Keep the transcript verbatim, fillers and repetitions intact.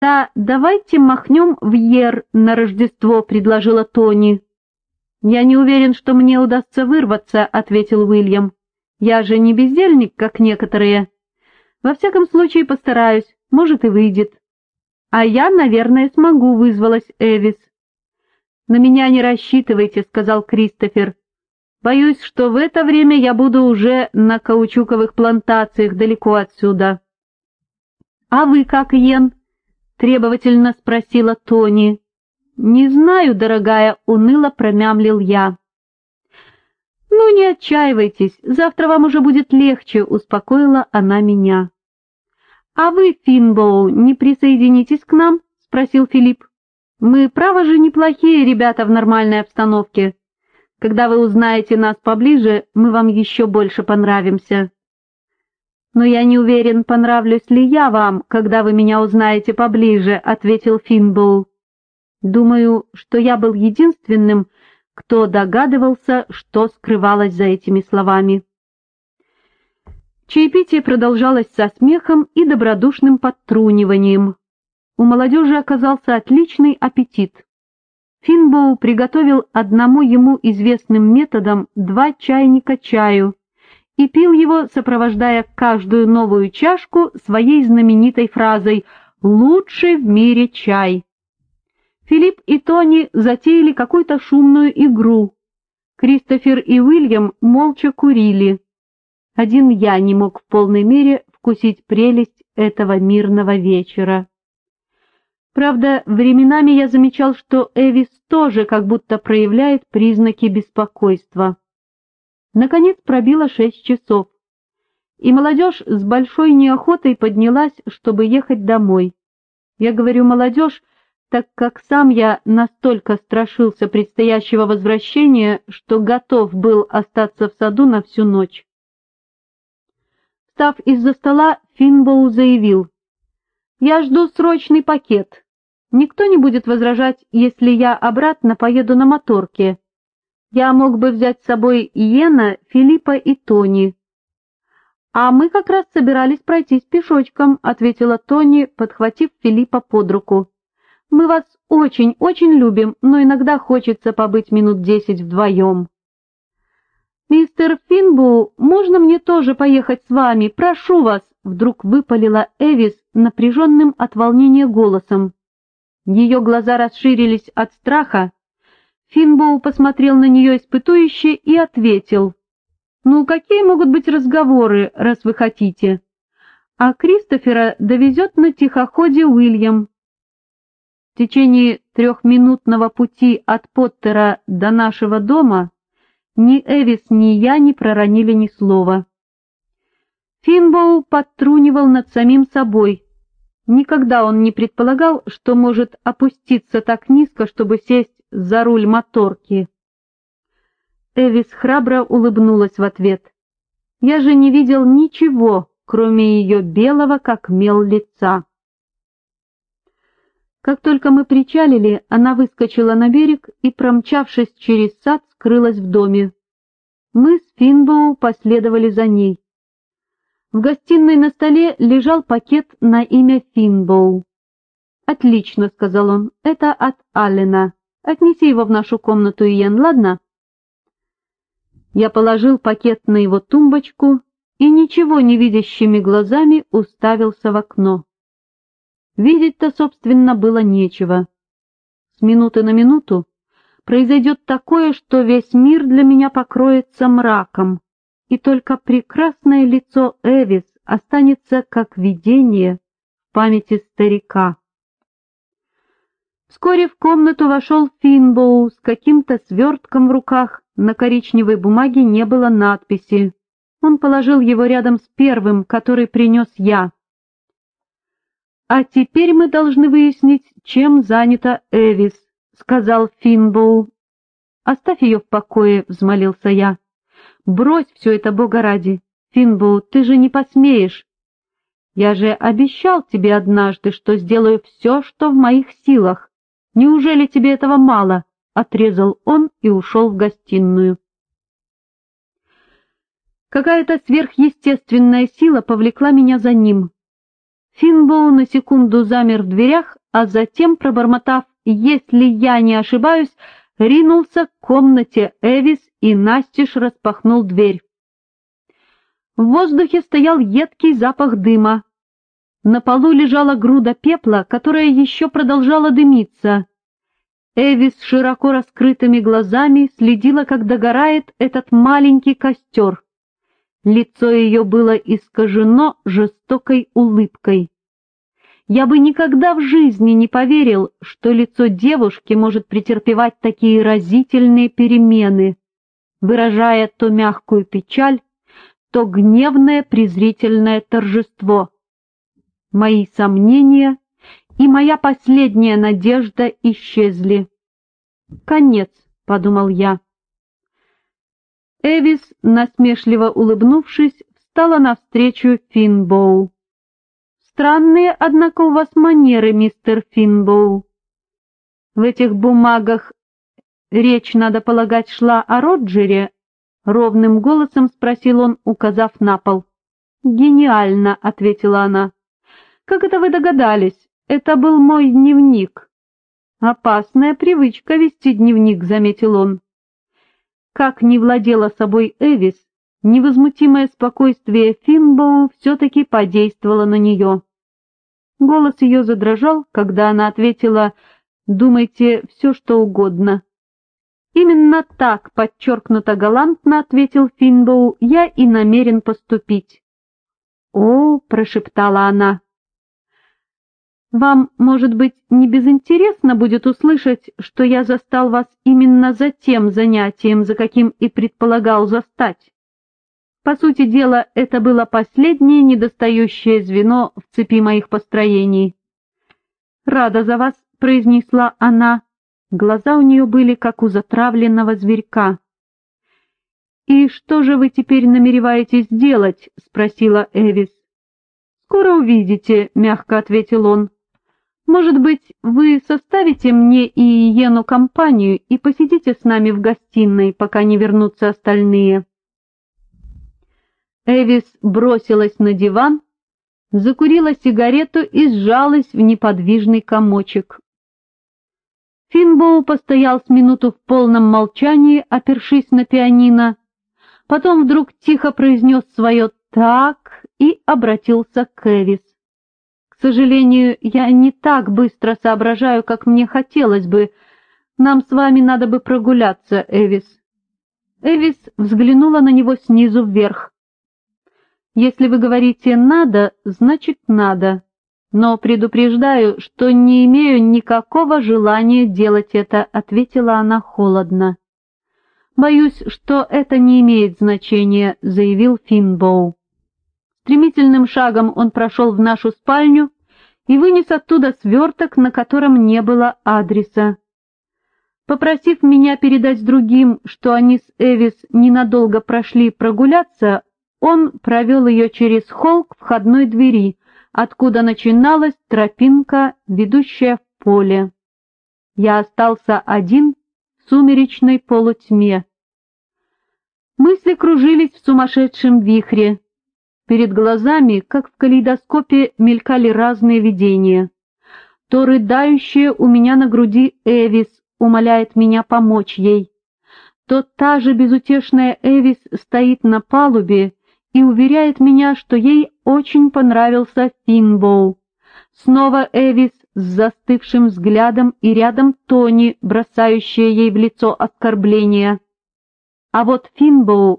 «Да, давайте махнем в Йер на Рождество», — предложила Тони. «Я не уверен, что мне удастся вырваться», — ответил Уильям. «Я же не бездельник, как некоторые. Во всяком случае постараюсь, может и выйдет». «А я, наверное, смогу», — вызвалась Эвис. «На меня не рассчитывайте», — сказал Кристофер. «Боюсь, что в это время я буду уже на каучуковых плантациях далеко отсюда». «А вы как, Йен?» — требовательно спросила Тони. «Не знаю, дорогая», — уныло промямлил я. «Ну, не отчаивайтесь, завтра вам уже будет легче», — успокоила она меня. «А вы, Финбоу, не присоединитесь к нам?» — спросил Филипп. «Мы, право же, неплохие ребята в нормальной обстановке. Когда вы узнаете нас поближе, мы вам еще больше понравимся». «Но я не уверен, понравлюсь ли я вам, когда вы меня узнаете поближе», — ответил Финбоу. Думаю, что я был единственным, кто догадывался, что скрывалось за этими словами. Чаепитие продолжалось со смехом и добродушным подтруниванием. У молодежи оказался отличный аппетит. Финбоу приготовил одному ему известным методом два чайника чаю и пил его, сопровождая каждую новую чашку своей знаменитой фразой «Лучший в мире чай». Филипп и Тони затеяли какую-то шумную игру. Кристофер и Уильям молча курили. Один я не мог в полной мере вкусить прелесть этого мирного вечера. Правда, временами я замечал, что Эвис тоже как будто проявляет признаки беспокойства. Наконец пробило шесть часов, и молодежь с большой неохотой поднялась, чтобы ехать домой. Я говорю «молодежь», так как сам я настолько страшился предстоящего возвращения, что готов был остаться в саду на всю ночь. Встав из-за стола, Финбоу заявил: «Я жду срочный пакет. Никто не будет возражать, если я обратно поеду на моторке. Я мог бы взять с собой Йена, Филиппа и Тони». «А мы как раз собирались пройтись пешочком», — ответила Тони, подхватив Филиппа под руку. «Мы вас очень-очень любим, но иногда хочется побыть минут десять вдвоем». «Мистер Финбоу, можно мне тоже поехать с вами? Прошу вас!» — вдруг выпалила Эвис напряженным от волнения голосом. Ее глаза расширились от страха. Финбоу посмотрел на нее испытующе и ответил: «Ну, какие могут быть разговоры, раз вы хотите? А Кристофера довезет на тихоходе Уильям». В течение трехминутного пути от Поттера до нашего дома ни Эвис, ни я не проронили ни слова. Финбоу подтрунивал над самим собой. Никогда он не предполагал, что может опуститься так низко, чтобы сесть за руль моторки. Эвис храбро улыбнулась в ответ. Я же не видел ничего, кроме ее белого, как мел, лица. Как только мы причалили, она выскочила на берег и, промчавшись через сад, скрылась в доме. Мы с Финбоу последовали за ней. В гостиной на столе лежал пакет на имя Финбоу. «Отлично», — сказал он, — «это от Аллена. Отнеси его в нашу комнату, Иен, ладно?» Я положил пакет на его тумбочку и ничего не видящими глазами уставился в окно. Видеть-то, собственно, было нечего. С минуты на минуту произойдет такое, что весь мир для меня покроется мраком, и только прекрасное лицо Эвис останется как видение в памяти старика. Вскоре в комнату вошел Финбоу с каким-то свертком в руках, на коричневой бумаге не было надписи. Он положил его рядом с первым, который принес я. «А теперь мы должны выяснить, чем занята Эвис», — сказал Финбоу. «Оставь ее в покое», — взмолился я. «Брось все это, Бога ради. Финбоу, ты же не посмеешь. Я же обещал тебе однажды, что сделаю все, что в моих силах. Неужели тебе этого мало?» — отрезал он и ушел в гостиную. Какая-то сверхъестественная сила повлекла меня за ним. Финбоу на секунду замер в дверях, а затем, пробормотав «если я не ошибаюсь», ринулся к комнате Эвис и настежь распахнул дверь. В воздухе стоял едкий запах дыма. На полу лежала груда пепла, которая еще продолжала дымиться. Эвис с широко раскрытыми глазами следила, как догорает этот маленький костер. Лицо ее было искажено жестокой улыбкой. Я бы никогда в жизни не поверил, что лицо девушки может претерпевать такие разительные перемены, выражая то мягкую печаль, то гневное презрительное торжество. Мои сомнения и моя последняя надежда исчезли. «Конец», — подумал я. Эвис, насмешливо улыбнувшись, встала навстречу Финбоу. «Странные, однако, у вас манеры, мистер Финбоу. В этих бумагах речь, надо полагать, шла о Роджере?» — ровным голосом спросил он, указав на пол. «Гениально», — ответила она. «Как это вы догадались? Это был мой дневник». «Опасная привычка вести дневник», — заметил он. Как ни владела собой Эвис, невозмутимое спокойствие Финбоу все-таки подействовало на нее. Голос ее задрожал, когда она ответила «думайте все, что угодно». «Именно так, подчеркнуто галантно, — ответил Финбоу, — я и намерен поступить». «О, — прошептала она, — вам, может быть, не безинтересно будет услышать, что я застал вас именно за тем занятием, за каким и предполагал застать. По сути дела, это было последнее недостающее звено в цепи моих построений». «Рада за вас», — произнесла она. Глаза у нее были, как у затравленного зверька. «И что же вы теперь намереваетесь делать?» — спросила Эвис. «Скоро увидите», — мягко ответил он. «Может быть, вы составите мне и Йену компанию и посидите с нами в гостиной, пока не вернутся остальные?» Эвис бросилась на диван, закурила сигарету и сжалась в неподвижный комочек. Финбоу постоял с минуту в полном молчании, опершись на пианино, потом вдруг тихо произнес свое «так» и обратился к Эвис. «К сожалению, я не так быстро соображаю, как мне хотелось бы. Нам с вами надо бы прогуляться, Эвис». Эвис взглянула на него снизу вверх. «Если вы говорите «надо», значит «надо». Но предупреждаю, что не имею никакого желания делать это», — ответила она холодно. «Боюсь, что это не имеет значения», — заявил Финбоу. Стремительным шагом он прошел в нашу спальню и вынес оттуда сверток, на котором не было адреса. Попросив меня передать другим, что они с Эвис ненадолго прошли прогуляться, он провел ее через холл к входной двери, откуда начиналась тропинка, ведущая в поле. Я остался один в сумеречной полутьме. Мысли кружились в сумасшедшем вихре. Перед глазами, как в калейдоскопе, мелькали разные видения. То рыдающая у меня на груди Эвис умоляет меня помочь ей, то та же безутешная Эвис стоит на палубе и уверяет меня, что ей очень понравился Финбоу. Снова Эвис с застывшим взглядом и рядом Тони, бросающая ей в лицо оскорбления. А вот Финбоу